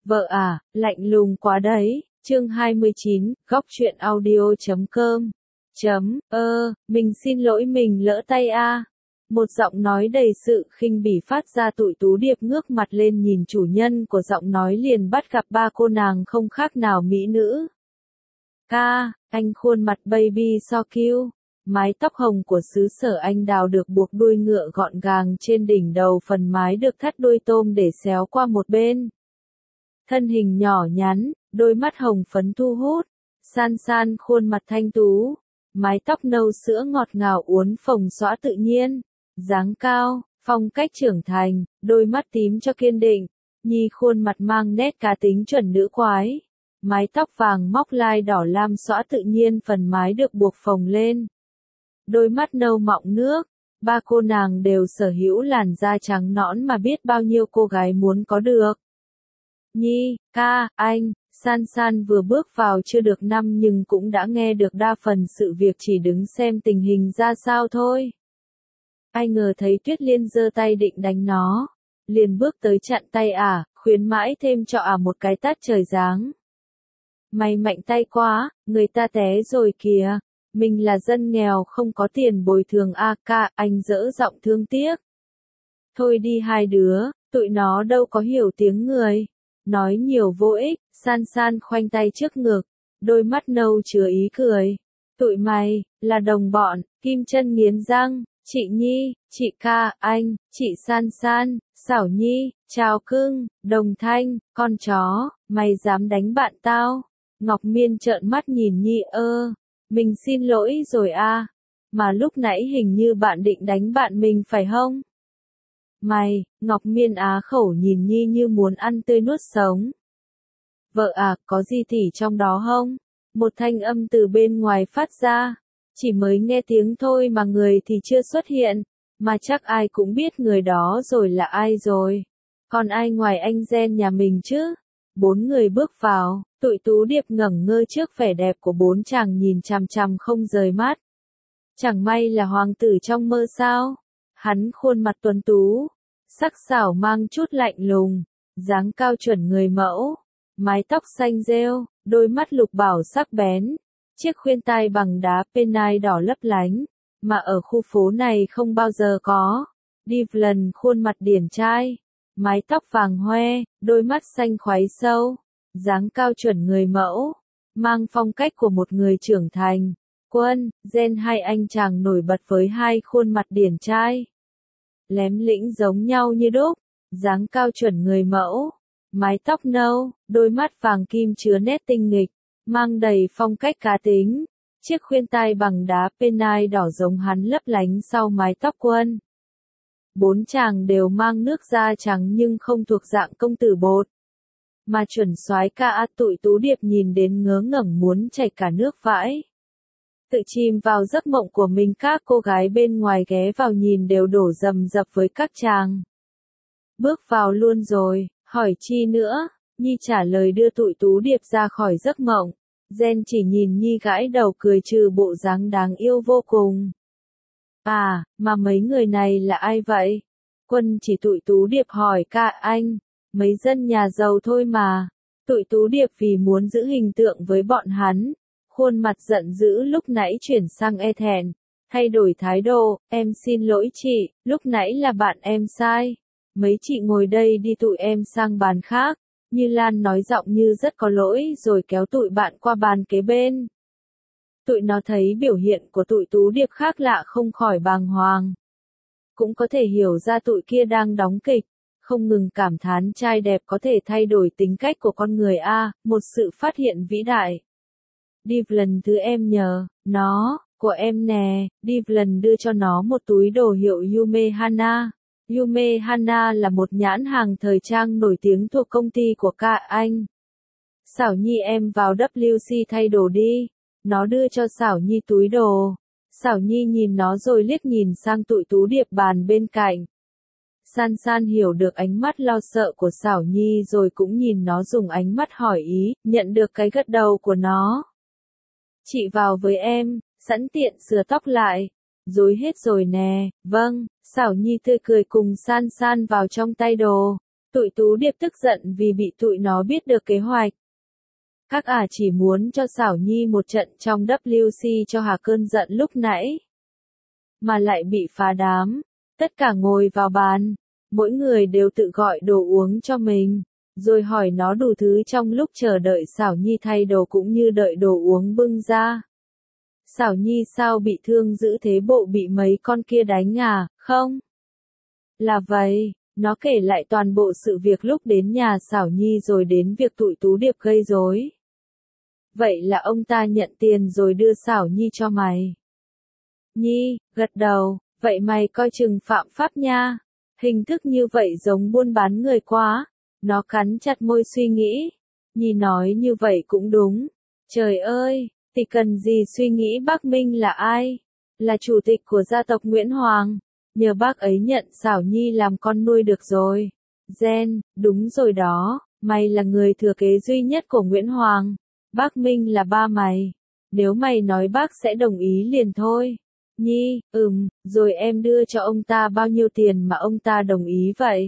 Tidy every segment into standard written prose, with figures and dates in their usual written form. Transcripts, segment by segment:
Vợ à, lạnh lùng quá đấy. Chương 29, góc truyện audio.com. Mình xin lỗi mình lỡ tay a. Một giọng nói đầy sự khinh bỉ phát ra. Tụi Tú Điệp ngước mặt lên nhìn chủ nhân của giọng nói liền bắt gặp ba cô nàng không khác nào mỹ nữ. Ca, anh khuôn mặt baby so cute. Mái tóc hồng của xứ sở anh đào được buộc đuôi ngựa gọn gàng trên đỉnh đầu, phần mái được thắt đuôi tôm để xéo qua một bên. Thân hình nhỏ nhắn, đôi mắt hồng phấn thu hút, san san khuôn mặt thanh tú, mái tóc nâu sữa ngọt ngào uốn phồng xõa tự nhiên, dáng cao, phong cách trưởng thành, đôi mắt tím cho kiên định, nhi khuôn mặt mang nét cá tính chuẩn nữ quái, mái tóc vàng móc lai đỏ lam xõa tự nhiên, phần mái được buộc phồng lên. Đôi mắt nâu mọng nước, ba cô nàng đều sở hữu làn da trắng nõn mà biết bao nhiêu cô gái muốn có được. Nhi, ca, anh, San San vừa bước vào chưa được năm nhưng cũng đã nghe được đa phần sự việc, chỉ đứng xem tình hình ra sao thôi. Ai ngờ thấy Tuyết Liên giơ tay định đánh nó, liền bước tới chặn tay khuyến mãi thêm cho một cái tát trời giáng. Mày mạnh tay quá, người ta té rồi kìa, mình là dân nghèo không có tiền bồi thường ca, anh dỡ giọng thương tiếc. Thôi đi hai đứa, tụi nó đâu có hiểu tiếng người. Nói nhiều vô ích, San San khoanh tay trước ngực, đôi mắt nâu chứa ý cười. Tụi mày, là đồng bọn, Kim Chân nghiến răng, chị Nhi, chị ca, anh, chị San San, Xảo Nhi, chào cưng, Đồng Thanh, con chó, mày dám đánh bạn tao. Ngọc Miên trợn mắt nhìn Nhi mình xin lỗi rồi mà lúc nãy hình như bạn định đánh bạn mình phải không? Mày, Ngọc Miên á khẩu nhìn Nhi như muốn ăn tươi nuốt sống. Vợ có gì thì trong đó không? Một thanh âm từ bên ngoài phát ra. Chỉ mới nghe tiếng thôi mà người thì chưa xuất hiện, mà chắc ai cũng biết người đó rồi là ai rồi. Còn ai ngoài anh Gen nhà mình chứ? Bốn người bước vào, tụi Tú Điệp ngẩn ngơ trước vẻ đẹp của bốn chàng nhìn chằm chằm không rời mắt. Chẳng may là hoàng tử trong mơ sao? Hắn khuôn mặt tuấn tú, sắc sảo mang chút lạnh lùng, dáng cao chuẩn người mẫu, mái tóc xanh rêu, đôi mắt lục bảo sắc bén, chiếc khuyên tai bằng đá penai đỏ lấp lánh, mà ở khu phố này không bao giờ có. Devlin khuôn mặt điển trai, mái tóc vàng hoe, đôi mắt xanh khoáy sâu, dáng cao chuẩn người mẫu, mang phong cách của một người trưởng thành. Quân, Gen hai anh chàng nổi bật với hai khuôn mặt điển trai, lém lĩnh giống nhau như đúc, dáng cao chuẩn người mẫu, mái tóc nâu, đôi mắt vàng kim chứa nét tinh nghịch, mang đầy phong cách cá tính, chiếc khuyên tai bằng đá penai đỏ giống hắn lấp lánh sau mái tóc Quân. Bốn chàng đều mang nước da trắng nhưng không thuộc dạng công tử bột, mà chuẩn soái ca. Tụi Tú Điệp nhìn đến ngớ ngẩn muốn chảy cả nước vãi. Tự chìm vào giấc mộng của mình, các cô gái bên ngoài ghé vào nhìn đều đổ rầm rập với các chàng. Bước vào luôn rồi, hỏi chi nữa, Nhi trả lời đưa tụi Tú Điệp ra khỏi giấc mộng. Gen chỉ nhìn Nhi gãi đầu cười trừ bộ dáng đáng yêu vô cùng. Mà mấy người này là ai vậy? Quân chỉ tụi Tú Điệp hỏi ca anh, mấy dân nhà giàu thôi mà. Tụi Tú Điệp vì muốn giữ hình tượng với bọn hắn, khuôn mặt giận dữ lúc nãy chuyển sang e thẹn, thay đổi thái độ, em xin lỗi chị, lúc nãy là bạn em sai. Mấy chị ngồi đây đi, tụi em sang bàn khác. Như Lan nói giọng như rất có lỗi rồi kéo tụi bạn qua bàn kế bên. Tụi nó thấy biểu hiện của tụi Tú Điệp khác lạ không khỏi bàng hoàng. Cũng có thể hiểu ra tụi kia đang đóng kịch, không ngừng cảm thán trai đẹp có thể thay đổi tính cách của con người một sự phát hiện vĩ đại. Devlin thứ em nhờ, nó, của em nè. Devlin đưa cho nó một túi đồ hiệu Yume Hana. Yume Hana là một nhãn hàng thời trang nổi tiếng thuộc công ty của ca anh. Xảo Nhi em vào WC thay đồ đi. Nó đưa cho Xảo Nhi túi đồ. Xảo Nhi nhìn nó rồi liếc nhìn sang tụi Tú Điệp bàn bên cạnh. San San hiểu được ánh mắt lo sợ của Xảo Nhi rồi cũng nhìn nó dùng ánh mắt hỏi ý, nhận được cái gật đầu của nó. Chị vào với em, sẵn tiện sửa tóc lại. Rối hết rồi nè, vâng. Xảo Nhi tươi cười cùng San San vào trong tay đồ. Tụi Tú Điệp tức giận vì bị tụi nó biết được kế hoạch. Các ả chỉ muốn cho Xảo Nhi một trận trong WC cho hà cơn giận lúc nãy. Mà lại bị phá đám. Tất cả ngồi vào bàn. Mỗi người đều tự gọi đồ uống cho mình. Rồi hỏi nó đủ thứ trong lúc chờ đợi Xảo Nhi thay đồ cũng như đợi đồ uống bưng ra. Xảo Nhi sao bị thương dữ thế, bộ bị mấy con kia đánh à, không? Là vậy, nó kể lại toàn bộ sự việc lúc đến nhà Xảo Nhi rồi đến việc tụi Tú Điệp gây rối. Vậy là ông ta nhận tiền rồi đưa Xảo Nhi cho mày. Nhi, gật đầu, vậy mày coi chừng phạm pháp nha. Hình thức như vậy giống buôn bán người quá. Nó cắn chặt môi suy nghĩ. Nhi nói như vậy cũng đúng. Trời ơi, thì cần gì suy nghĩ, bác Minh là ai? Là chủ tịch của gia tộc Nguyễn Hoàng. Nhờ bác ấy nhận Xảo Nhi làm con nuôi được rồi. Gen, đúng rồi đó, mày là người thừa kế duy nhất của Nguyễn Hoàng. Bác Minh là ba mày. Nếu mày nói bác sẽ đồng ý liền thôi. Nhi, rồi em đưa cho ông ta bao nhiêu tiền mà ông ta đồng ý vậy?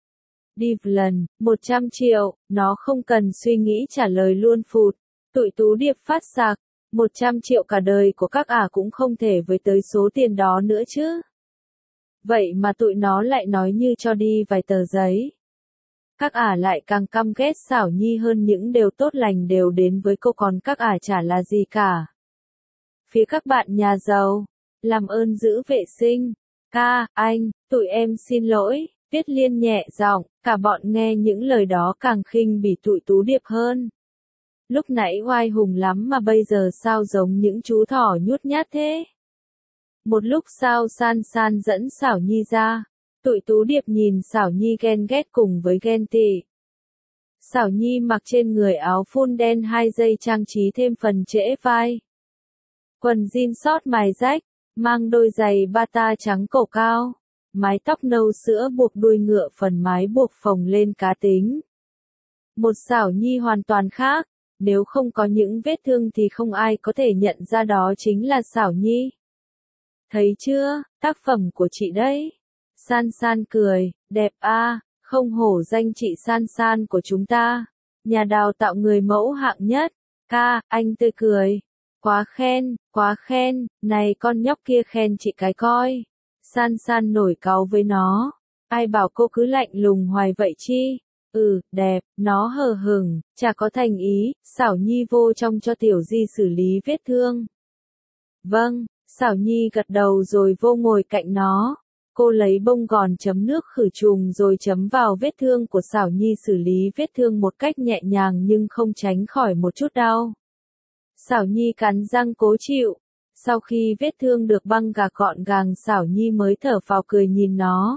Devlin, 100 triệu, nó không cần suy nghĩ trả lời luôn phụt. Tụi Tú Điệp phát sạc, 100 triệu cả đời của các ả cũng không thể với tới số tiền đó nữa chứ. Vậy mà tụi nó lại nói như cho đi vài tờ giấy. Các ả lại càng căm ghét Xảo Nhi hơn, những điều tốt lành đều đến với cô còn các ả chả là gì cả. Phía các bạn nhà giàu, làm ơn giữ vệ sinh. Ca, anh, tụi em xin lỗi. Tuyết Liên nhẹ giọng, cả bọn nghe những lời đó càng khinh bỉ tụi Tú Điệp hơn. Lúc nãy oai hùng lắm mà bây giờ sao giống những chú thỏ nhút nhát thế? Một lúc sau San San dẫn Xảo Nhi ra. Tụi Tú Điệp nhìn Xảo Nhi ghen ghét cùng với ghen tị. Xảo Nhi mặc trên người áo phun đen 2 dây trang trí thêm phần trễ vai. Quần jean sót mài rách, mang đôi giày bata trắng cổ cao. Mái tóc nâu sữa buộc đuôi ngựa, phần mái buộc phồng lên cá tính. Một Xảo Nhi hoàn toàn khác, nếu không có những vết thương thì không ai có thể nhận ra đó chính là Xảo Nhi. Thấy chưa, tác phẩm của chị đấy. San San cười, đẹp a, không hổ danh chị San San của chúng ta. Nhà đào tạo người mẫu hạng nhất. Ca, anh tươi cười. Quá khen, này con nhóc kia khen chị cái coi. San San nổi cáu với nó. Ai bảo cô cứ lạnh lùng hoài vậy chi? Đẹp, nó hờ hững, chả có thành ý. Xảo Nhi vô trong cho Tiểu Di xử lý vết thương. Vâng, Xảo Nhi gật đầu rồi vô ngồi cạnh nó. Cô lấy bông gòn chấm nước khử trùng rồi chấm vào vết thương của Xảo Nhi, xử lý vết thương một cách nhẹ nhàng nhưng không tránh khỏi một chút đau. Xảo Nhi cắn răng cố chịu. Sau khi vết thương được băng gạc gọn gàng, Xảo Nhi mới thở phào cười nhìn nó.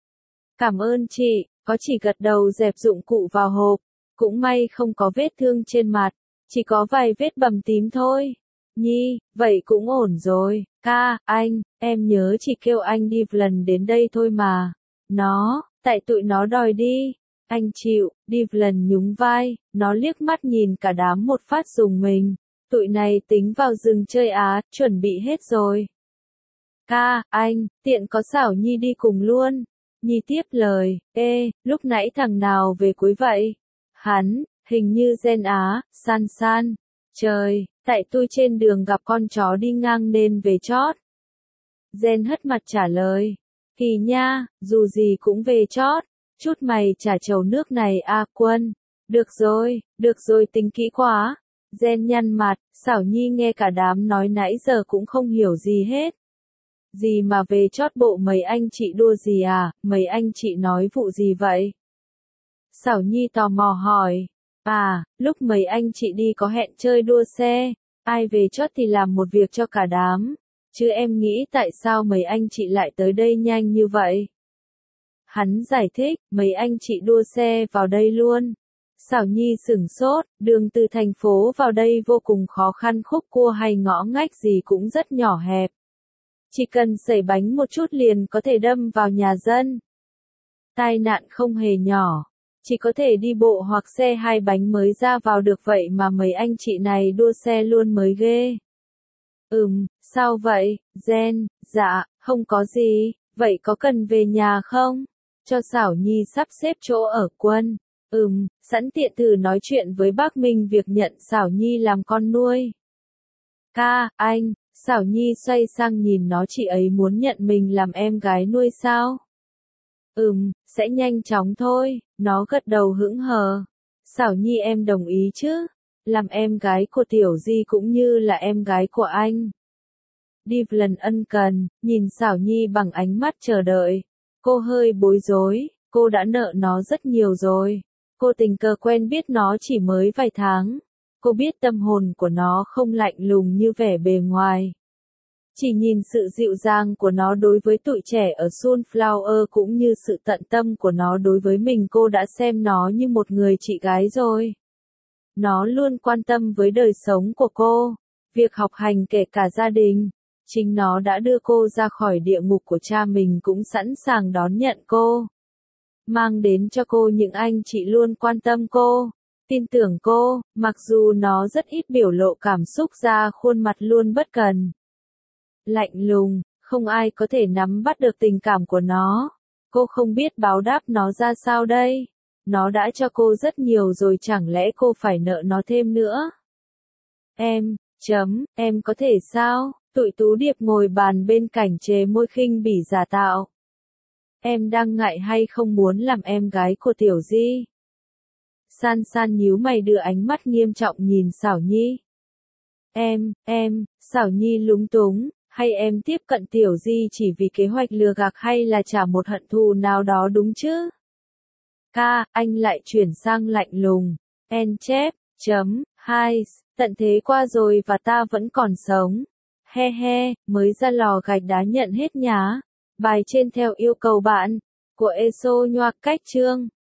Cảm ơn chị, có chỉ gật đầu dẹp dụng cụ vào hộp. Cũng may không có vết thương trên mặt, chỉ có vài vết bầm tím thôi. Nhi, vậy cũng ổn rồi. Ca, anh, em nhớ chỉ kêu anh đi lần đến đây thôi mà. Tại tụi nó đòi đi. Anh chịu, đi lần nhún vai, nó liếc mắt nhìn cả đám một phát dùng mình. Tụi này tính vào rừng chơi á, chuẩn bị hết rồi. Ca, anh, tiện có Xảo Nhi đi cùng luôn. Nhi tiếp lời, lúc nãy thằng nào về cuối vậy? Hắn, hình như Gen á, San San. Trời, tại tôi trên đường gặp con chó đi ngang nên về chót. Gen hất mặt trả lời. Kỳ nha, dù gì cũng về chót. Chút mày trả chầu nước này a Quân. Được rồi tính kỹ quá. Gen nhăn mặt, Xảo Nhi nghe cả đám nói nãy giờ cũng không hiểu gì hết. Gì mà về chót, bộ mấy anh chị đua gì à, mấy anh chị nói vụ gì vậy? Xảo Nhi tò mò hỏi. Lúc mấy anh chị đi có hẹn chơi đua xe, ai về chót thì làm một việc cho cả đám. Chứ em nghĩ tại sao mấy anh chị lại tới đây nhanh như vậy? Hắn giải thích, mấy anh chị đua xe vào đây luôn. Xảo Nhi sửng sốt, đường từ thành phố vào đây vô cùng khó khăn, khúc cua hay ngõ ngách gì cũng rất nhỏ hẹp. Chỉ cần sẩy bánh một chút liền có thể đâm vào nhà dân. Tai nạn không hề nhỏ, chỉ có thể đi bộ hoặc xe hai bánh mới ra vào được, vậy mà mấy anh chị này đua xe luôn mới ghê. Sao vậy, Gen? Dạ, không có gì, vậy có cần về nhà không? cho Xảo Nhi sắp xếp chỗ ở quân. Sẵn tiện thử nói chuyện với bác Minh việc nhận Xảo Nhi làm con nuôi. Ca, anh, Xảo Nhi xoay sang nhìn nó, chị ấy muốn nhận mình làm em gái nuôi sao? Sẽ nhanh chóng thôi, nó gật đầu hững hờ. Xảo Nhi em đồng ý chứ? Làm em gái của Tiểu Di cũng như là em gái của anh. Devlin ân cần, nhìn Xảo Nhi bằng ánh mắt chờ đợi. Cô hơi bối rối, cô đã nợ nó rất nhiều rồi. Cô tình cờ quen biết nó chỉ mới vài tháng. Cô biết tâm hồn của nó không lạnh lùng như vẻ bề ngoài. Chỉ nhìn sự dịu dàng của nó đối với tụi trẻ ở Sunflower cũng như sự tận tâm của nó đối với mình, cô đã xem nó như một người chị gái rồi. Nó luôn quan tâm với đời sống của cô, việc học hành kể cả gia đình. Chính nó đã đưa cô ra khỏi địa ngục của cha mình, cũng sẵn sàng đón nhận cô. Mang đến cho cô những anh chị luôn quan tâm cô, tin tưởng cô, mặc dù nó rất ít biểu lộ cảm xúc ra khuôn mặt luôn bất cần. Lạnh lùng, không ai có thể nắm bắt được tình cảm của nó. Cô không biết báo đáp nó ra sao đây. Nó đã cho cô rất nhiều rồi, chẳng lẽ cô phải nợ nó thêm nữa? Em có thể sao? Tụi Tú Điệp ngồi bàn bên cạnh chế môi khinh bỉ giả tạo. Em đang ngại hay không muốn làm em gái của Tiểu Di? San San nhíu mày đưa ánh mắt nghiêm trọng nhìn Xảo Nhi. Xảo Nhi lúng túng, hay em tiếp cận Tiểu Di chỉ vì kế hoạch lừa gạt hay là trả một hận thù nào đó đúng chứ? Ca, anh lại chuyển sang lạnh lùng. Tận thế qua rồi và ta vẫn còn sống. He he, mới ra lò gạch đá nhận hết nhá. Bài trên theo yêu cầu bạn, của Eso Nhoa cách chương.